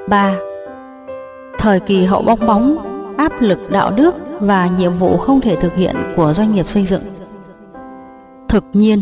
3. Thời kỳ hậu bong bóng, áp lực đạo đức và nhiệm vụ không thể thực hiện của doanh nghiệp xây dựng. Thực nhiên,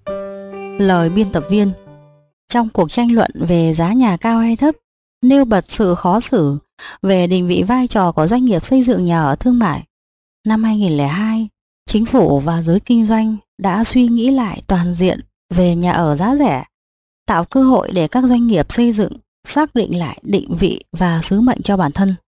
lời biên tập viên trong cuộc tranh luận về giá nhà cao hay thấp nêu bật sự khó xử về định vị vai trò của doanh nghiệp xây dựng nhà ở thương mại. Năm 2002, chính phủ và giới kinh doanh đã suy nghĩ lại toàn diện về nhà ở giá rẻ, tạo cơ hội để các doanh nghiệp xây dựng xác định lại định vị và sứ mệnh cho bản thân.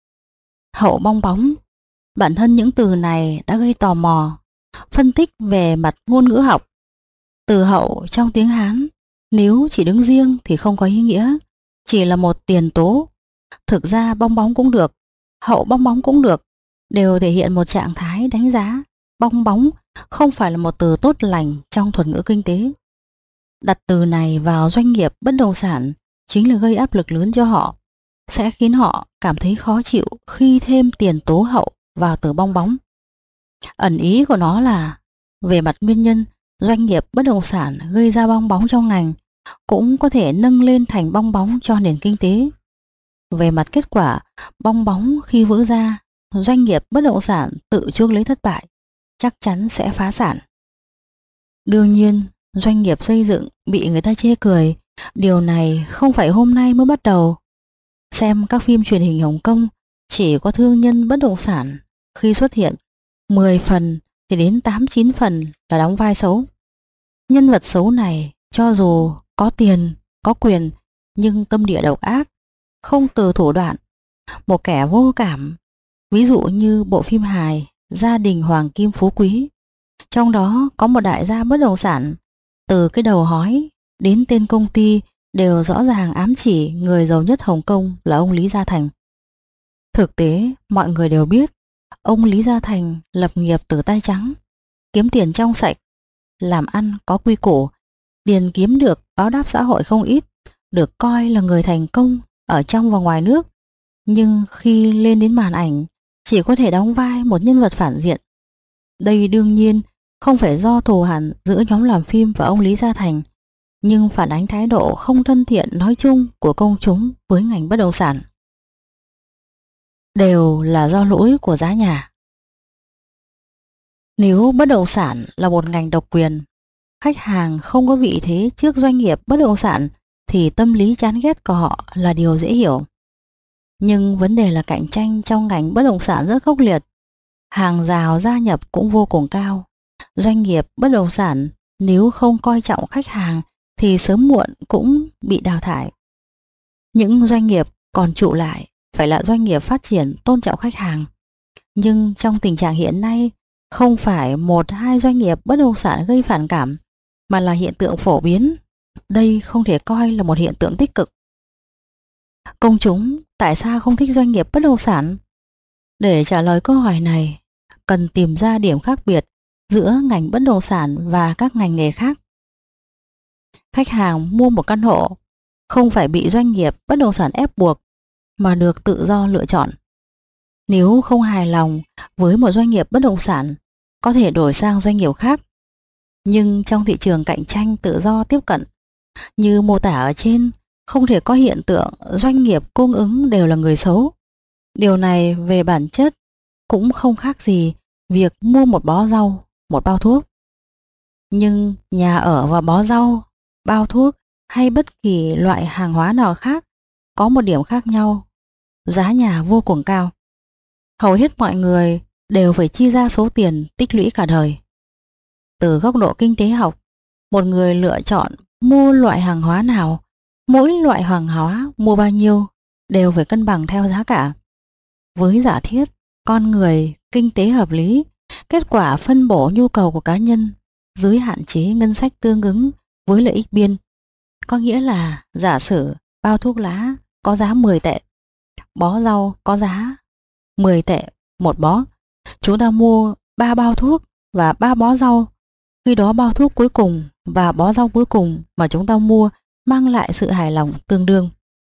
Hậu bong bóng, bản thân những từ này đã gây tò mò, phân tích về mặt ngôn ngữ học. Từ hậu trong tiếng Hán, nếu chỉ đứng riêng thì không có ý nghĩa, chỉ là một tiền tố. Thực ra bong bóng cũng được, hậu bong bóng cũng được, đều thể hiện một trạng thái đánh giá. Bong bóng không phải là một từ tốt lành trong thuật ngữ kinh tế. Đặt từ này vào doanh nghiệp bất động sản chính là gây áp lực lớn cho họ, sẽ khiến họ cảm thấy khó chịu khi thêm tiền tố hậu vào từ bong bóng. Ẩn ý của nó là về mặt nguyên nhân, doanh nghiệp bất động sản gây ra bong bóng trong ngành cũng có thể nâng lên thành bong bóng cho nền kinh tế. Về mặt kết quả, bong bóng khi vỡ ra, doanh nghiệp bất động sản tự chuốc lấy thất bại, chắc chắn sẽ phá sản. Đương nhiên, doanh nghiệp xây dựng bị người ta chê cười, điều này không phải hôm nay mới bắt đầu. Xem các phim truyền hình Hồng Kông, chỉ có thương nhân bất động sản khi xuất hiện 10 phần thì đến 8-9 phần là đóng vai xấu. Nhân vật xấu này cho dù có tiền, có quyền nhưng tâm địa độc ác, không từ thủ đoạn, một kẻ vô cảm. Ví dụ như bộ phim hài Gia đình Hoàng Kim Phú Quý, trong đó có một đại gia bất động sản, từ cái đầu hói đến tên công ty đều rõ ràng ám chỉ người giàu nhất Hồng Kông là ông Lý Gia Thành. Thực tế, mọi người đều biết, ông Lý Gia Thành lập nghiệp từ tay trắng, kiếm tiền trong sạch, làm ăn có quy củ, tiền kiếm được báo đáp xã hội không ít, được coi là người thành công ở trong và ngoài nước. Nhưng khi lên đến màn ảnh, chỉ có thể đóng vai một nhân vật phản diện. Đây đương nhiên không phải do thù hằn giữa nhóm làm phim và ông Lý Gia Thành, nhưng phản ánh thái độ không thân thiện nói chung của công chúng với ngành bất động sản. Đều là do lỗi của giá nhà. Nếu bất động sản là một ngành độc quyền, khách hàng không có vị thế trước doanh nghiệp bất động sản thì tâm lý chán ghét của họ là điều dễ hiểu. Nhưng vấn đề là cạnh tranh trong ngành bất động sản rất khốc liệt, hàng rào gia nhập cũng vô cùng cao. Doanh nghiệp bất động sản nếu không coi trọng khách hàng thì sớm muộn cũng bị đào thải. Những doanh nghiệp còn trụ lại phải là doanh nghiệp phát triển tôn trọng khách hàng. Nhưng trong tình trạng hiện nay, không phải 1-2 doanh nghiệp bất động sản gây phản cảm, mà là hiện tượng phổ biến. Đây không thể coi là một hiện tượng tích cực. Công chúng tại sao không thích doanh nghiệp bất động sản? Để trả lời câu hỏi này, cần tìm ra điểm khác biệt giữa ngành bất động sản và các ngành nghề khác. Khách hàng mua một căn hộ không phải bị doanh nghiệp bất động sản ép buộc, mà được tự do lựa chọn. Nếu không hài lòng với một doanh nghiệp bất động sản, có thể đổi sang doanh nghiệp khác. Nhưng trong thị trường cạnh tranh tự do tiếp cận, như mô tả ở trên, không thể có hiện tượng doanh nghiệp cung ứng đều là người xấu. Điều này về bản chất cũng không khác gì việc mua một bó rau, một bao thuốc. Nhưng nhà ở và bó rau, bao thuốc hay bất kỳ loại hàng hóa nào khác có một điểm khác nhau: giá nhà vô cùng cao. Hầu hết mọi người đều phải chi ra số tiền tích lũy cả đời. Từ góc độ kinh tế học, một người lựa chọn mua loại hàng hóa nào, mỗi loại hàng hóa mua bao nhiêu đều phải cân bằng theo giá cả. Với giả thiết con người kinh tế hợp lý, kết quả phân bổ nhu cầu của cá nhân dưới hạn chế ngân sách tương ứng với lợi ích biên. Có nghĩa là giả sử bao thuốc lá có giá 10 tệ, bó rau có giá 10 tệ một bó. Chúng ta mua 3 bao thuốc và 3 bó rau. Khi đó bao thuốc cuối cùng và bó rau cuối cùng mà chúng ta mua mang lại sự hài lòng tương đương.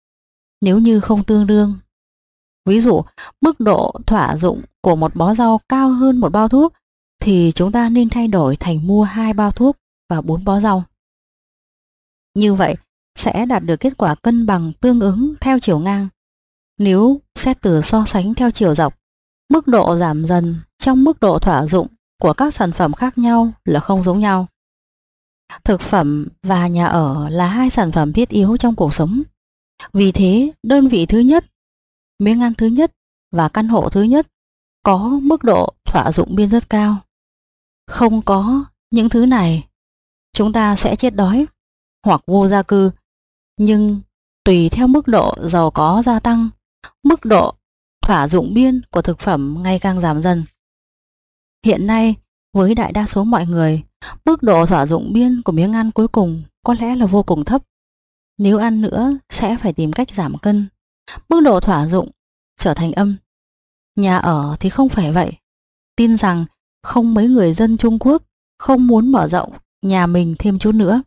Nếu như không tương đương, ví dụ mức độ thỏa dụng của một bó rau cao hơn một bao thuốc, thì chúng ta nên thay đổi thành mua 2 bao thuốc và 4 bó rau. Như vậy, sẽ đạt được kết quả cân bằng tương ứng theo chiều ngang. Nếu xét từ so sánh theo chiều dọc, mức độ giảm dần trong mức độ thỏa dụng của các sản phẩm khác nhau là không giống nhau. Thực phẩm và nhà ở là hai sản phẩm thiết yếu trong cuộc sống. Vì thế, đơn vị thứ nhất, miếng ăn thứ nhất và căn hộ thứ nhất có mức độ thỏa dụng biên rất cao. Không có những thứ này, chúng ta sẽ chết đói hoặc vô gia cư. Nhưng tùy theo mức độ giàu có gia tăng, mức độ thỏa dụng biên của thực phẩm ngày càng giảm dần. Hiện nay, với đại đa số mọi người, mức độ thỏa dụng biên của miếng ăn cuối cùng có lẽ là vô cùng thấp. Nếu ăn nữa sẽ phải tìm cách giảm cân. Mức độ thỏa dụng trở thành âm. Nhà ở thì không phải vậy. Tin rằng không mấy người dân Trung Quốc không muốn mở rộng nhà mình thêm chút nữa.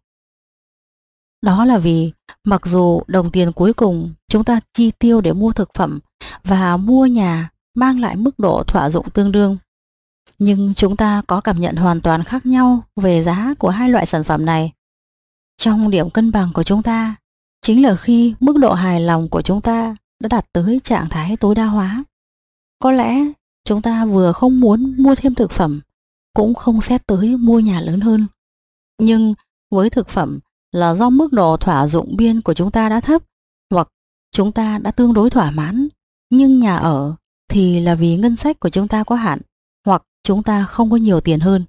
Đó là vì mặc dù đồng tiền cuối cùng chúng ta chi tiêu để mua thực phẩm và mua nhà mang lại mức độ thỏa dụng tương đương, nhưng chúng ta có cảm nhận hoàn toàn khác nhau về giá của hai loại sản phẩm này. Trong điểm cân bằng của chúng ta chính là khi mức độ hài lòng của chúng ta đã đạt tới trạng thái tối đa hóa. Có lẽ chúng ta vừa không muốn mua thêm thực phẩm, cũng không xét tới mua nhà lớn hơn. Nhưng với thực phẩm là do mức độ thỏa dụng biên của chúng ta đã thấp, hoặc chúng ta đã tương đối thỏa mãn. Nhưng nhà ở thì là vì ngân sách của chúng ta có hạn, hoặc chúng ta không có nhiều tiền hơn.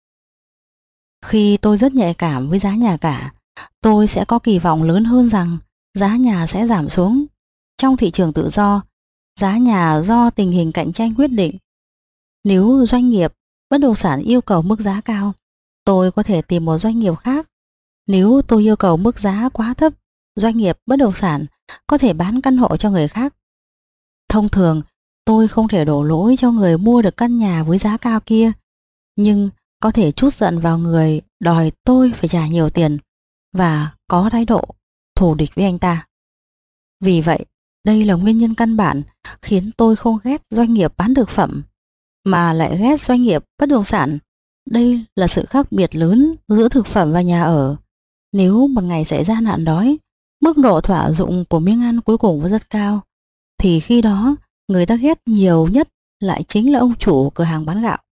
Khi tôi rất nhạy cảm với giá nhà cả, tôi sẽ có kỳ vọng lớn hơn rằng giá nhà sẽ giảm xuống. Trong thị trường tự do, giá nhà do tình hình cạnh tranh quyết định. Nếu doanh nghiệp bất động sản yêu cầu mức giá cao, tôi có thể tìm một doanh nghiệp khác. Nếu tôi yêu cầu mức giá quá thấp, doanh nghiệp bất động sản có thể bán căn hộ cho người khác. Thông thường, tôi không thể đổ lỗi cho người mua được căn nhà với giá cao kia, nhưng có thể trút giận vào người đòi tôi phải trả nhiều tiền và có thái độ thù địch với anh ta. Vì vậy, đây là nguyên nhân căn bản khiến tôi không ghét doanh nghiệp bán thực phẩm, mà lại ghét doanh nghiệp bất động sản. Đây là sự khác biệt lớn giữa thực phẩm và nhà ở. Nếu một ngày xảy ra nạn đói, mức độ thỏa dụng của miếng ăn cuối cùng rất cao, thì khi đó người ta ghét nhiều nhất lại chính là ông chủ cửa hàng bán gạo.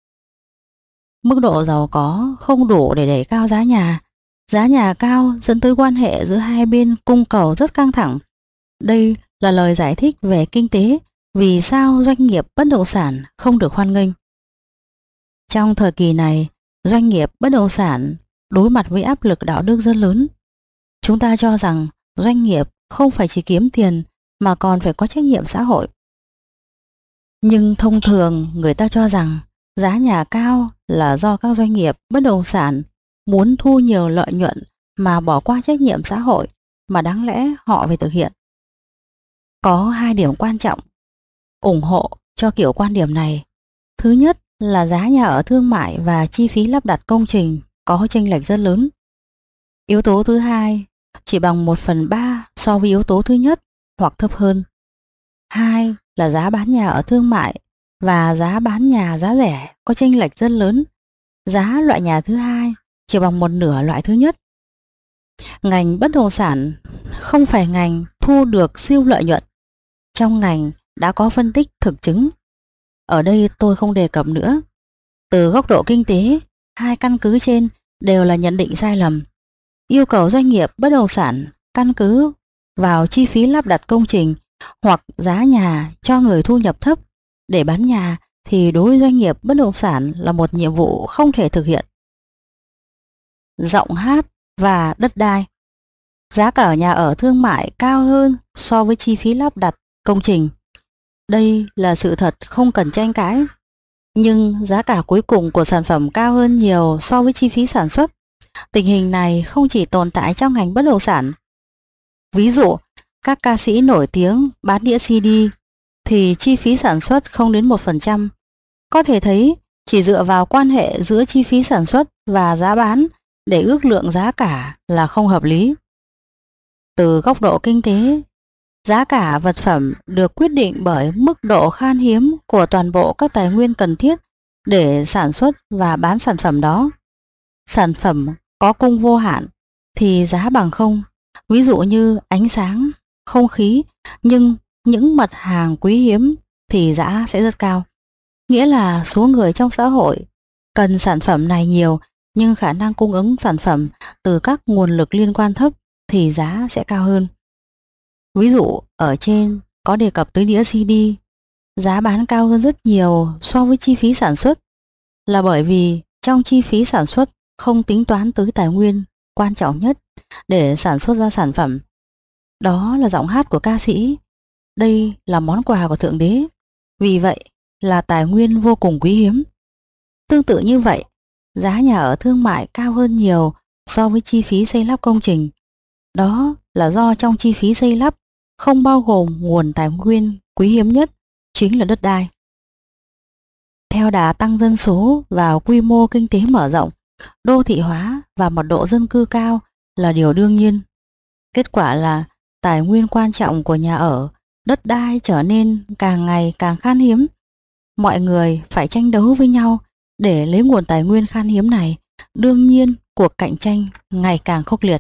Mức độ giàu có không đủ để đẩy cao giá nhà. Giá nhà cao dẫn tới quan hệ giữa hai bên cung cầu rất căng thẳng. Đây là lời giải thích về kinh tế vì sao doanh nghiệp bất động sản không được hoan nghênh. Trong thời kỳ này, doanh nghiệp bất động sản đối mặt với áp lực đạo đức rất lớn. Chúng ta cho rằng doanh nghiệp không phải chỉ kiếm tiền mà còn phải có trách nhiệm xã hội. Nhưng thông thường người ta cho rằng giá nhà cao là do các doanh nghiệp bất động sản muốn thu nhiều lợi nhuận mà bỏ qua trách nhiệm xã hội mà đáng lẽ họ phải thực hiện. Có hai điểm quan trọng ủng hộ cho kiểu quan điểm này. Thứ nhất là giá nhà ở thương mại và chi phí lắp đặt công trình có chênh lệch rất lớn. Yếu tố thứ hai chỉ bằng 1/3 so với yếu tố thứ nhất hoặc thấp hơn. Hai là giá bán nhà ở thương mại và giá bán nhà giá rẻ có chênh lệch rất lớn. Giá loại nhà thứ hai chỉ bằng 1/2 loại thứ nhất. Ngành bất động sản không phải ngành thu được siêu lợi nhuận. Trong ngành đã có phân tích thực chứng. Ở đây tôi không đề cập nữa. Từ góc độ kinh tế, hai căn cứ trên đều là nhận định sai lầm. Yêu cầu doanh nghiệp bất động sản căn cứ vào chi phí lắp đặt công trình hoặc giá nhà cho người thu nhập thấp để bán nhà thì đối với doanh nghiệp bất động sản là một nhiệm vụ không thể thực hiện. Giọng hát và đất đai. Giá cả nhà ở thương mại cao hơn so với chi phí lắp đặt công trình. Đây là sự thật không cần tranh cãi. Nhưng giá cả cuối cùng của sản phẩm cao hơn nhiều so với chi phí sản xuất. Tình hình này không chỉ tồn tại trong ngành bất động sản. Ví dụ, các ca sĩ nổi tiếng bán đĩa CD thì chi phí sản xuất không đến 1%. Có thể thấy chỉ dựa vào quan hệ giữa chi phí sản xuất và giá bán để ước lượng giá cả là không hợp lý. Từ góc độ kinh tế, giá cả vật phẩm được quyết định bởi mức độ khan hiếm của toàn bộ các tài nguyên cần thiết để sản xuất và bán sản phẩm đó. Sản phẩm có cung vô hạn thì giá bằng không, ví dụ như ánh sáng, không khí, nhưng những mặt hàng quý hiếm thì giá sẽ rất cao. Nghĩa là số người trong xã hội cần sản phẩm này nhiều, nhưng khả năng cung ứng sản phẩm từ các nguồn lực liên quan thấp thì giá sẽ cao hơn. Ví dụ ở trên có đề cập tới đĩa CD, giá bán cao hơn rất nhiều so với chi phí sản xuất, là bởi vì trong chi phí sản xuất không tính toán tới tài nguyên quan trọng nhất để sản xuất ra sản phẩm. Đó là giọng hát của ca sĩ. Đây là món quà của Thượng Đế, vì vậy là tài nguyên vô cùng quý hiếm. Tương tự như vậy, giá nhà ở thương mại cao hơn nhiều so với chi phí xây lắp công trình. Đó là do trong chi phí xây lắp không bao gồm nguồn tài nguyên quý hiếm nhất, chính là đất đai. Theo đà tăng dân số và quy mô kinh tế mở rộng, đô thị hóa và mật độ dân cư cao là điều đương nhiên. Kết quả là tài nguyên quan trọng của nhà ở, đất đai trở nên càng ngày càng khan hiếm. Mọi người phải tranh đấu với nhau để lấy nguồn tài nguyên khan hiếm này. Đương nhiên, cuộc cạnh tranh ngày càng khốc liệt.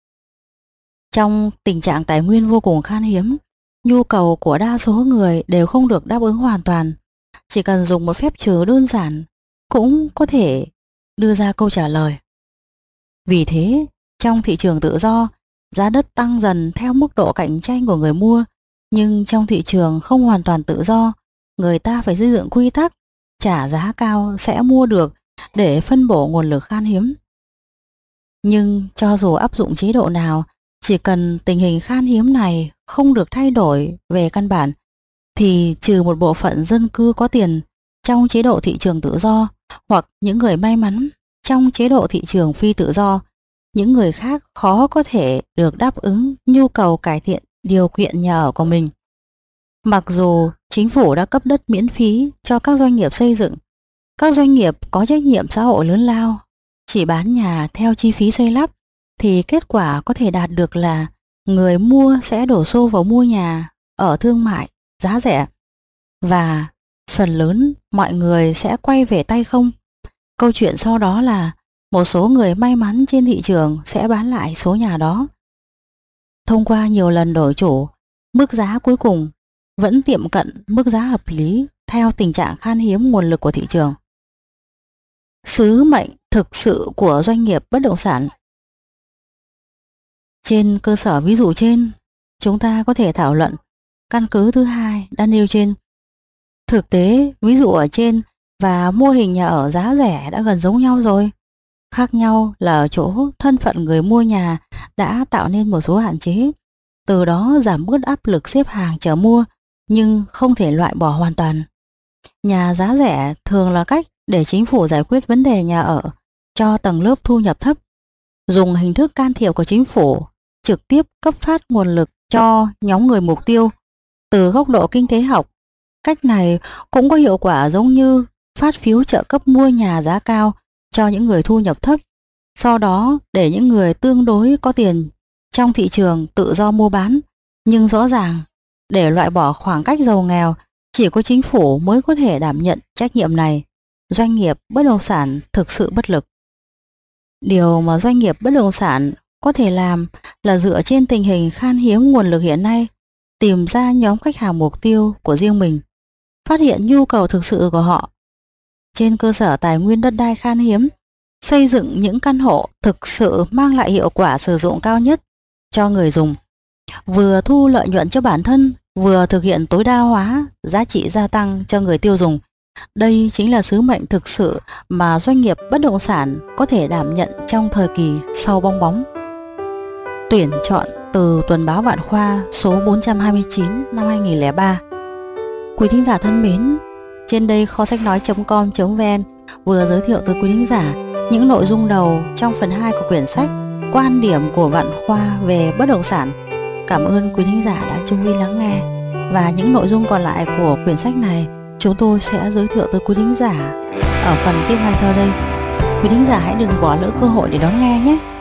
Trong tình trạng tài nguyên vô cùng khan hiếm, nhu cầu của đa số người đều không được đáp ứng hoàn toàn. Chỉ cần dùng một phép trừ đơn giản cũng có thể đưa ra câu trả lời. Vì thế, trong thị trường tự do, giá đất tăng dần theo mức độ cạnh tranh của người mua, nhưng trong thị trường không hoàn toàn tự do, người ta phải xây dựng quy tắc trả giá cao sẽ mua được để phân bổ nguồn lực khan hiếm. Nhưng cho dù áp dụng chế độ nào, chỉ cần tình hình khan hiếm này không được thay đổi về căn bản, thì trừ một bộ phận dân cư có tiền trong chế độ thị trường tự do hoặc những người may mắn trong chế độ thị trường phi tự do, những người khác khó có thể được đáp ứng nhu cầu cải thiện điều kiện nhà ở của mình. Mặc dù chính phủ đã cấp đất miễn phí cho các doanh nghiệp xây dựng, các doanh nghiệp có trách nhiệm xã hội lớn lao chỉ bán nhà theo chi phí xây lắp, thì kết quả có thể đạt được là người mua sẽ đổ xô vào mua nhà ở thương mại giá rẻ, và phần lớn mọi người sẽ quay về tay không. Câu chuyện sau đó là một số người may mắn trên thị trường sẽ bán lại số nhà đó. Thông qua nhiều lần đổi chủ, mức giá cuối cùng vẫn tiệm cận mức giá hợp lý theo tình trạng khan hiếm nguồn lực của thị trường. Sứ mệnh thực sự của doanh nghiệp bất động sản. Trên cơ sở ví dụ trên, chúng ta có thể thảo luận căn cứ thứ hai đã nêu trên. Thực tế, ví dụ ở trên và mô hình nhà ở giá rẻ đã gần giống nhau rồi. Khác nhau là ở chỗ thân phận người mua nhà đã tạo nên một số hạn chế, từ đó giảm bớt áp lực xếp hàng chờ mua, nhưng không thể loại bỏ hoàn toàn. Nhà giá rẻ thường là cách để chính phủ giải quyết vấn đề nhà ở cho tầng lớp thu nhập thấp, dùng hình thức can thiệp của chính phủ trực tiếp cấp phát nguồn lực cho nhóm người mục tiêu. Từ góc độ kinh tế học, cách này cũng có hiệu quả giống như phát phiếu trợ cấp mua nhà giá cao cho những người thu nhập thấp, sau đó để những người tương đối có tiền trong thị trường tự do mua bán. Nhưng rõ ràng, để loại bỏ khoảng cách giàu nghèo, chỉ có chính phủ mới có thể đảm nhận trách nhiệm này. Doanh nghiệp bất động sản thực sự bất lực. Điều mà doanh nghiệp bất động sản có thể làm là dựa trên tình hình khan hiếm nguồn lực hiện nay, tìm ra nhóm khách hàng mục tiêu của riêng mình, phát hiện nhu cầu thực sự của họ. Trên cơ sở tài nguyên đất đai khan hiếm, xây dựng những căn hộ thực sự mang lại hiệu quả sử dụng cao nhất cho người dùng, vừa thu lợi nhuận cho bản thân, vừa thực hiện tối đa hóa giá trị gia tăng cho người tiêu dùng. Đây chính là sứ mệnh thực sự mà doanh nghiệp bất động sản có thể đảm nhận trong thời kỳ sau bong bóng. Tuyển chọn từ Tuần báo Vạn Khoa số 429 năm 2003. Quý thính giả thân mến, trên đây kho sách nói.com.vn vừa giới thiệu tới quý thính giả những nội dung đầu trong phần 2 của quyển sách Quan điểm của Vạn Khoa về bất động sản. Cảm ơn quý thính giả đã chú ý lắng nghe, và những nội dung còn lại của quyển sách này chúng tôi sẽ giới thiệu tới quý thính giả ở phần tiếp ngay sau đây. Quý thính giả hãy đừng bỏ lỡ cơ hội để đón nghe nhé.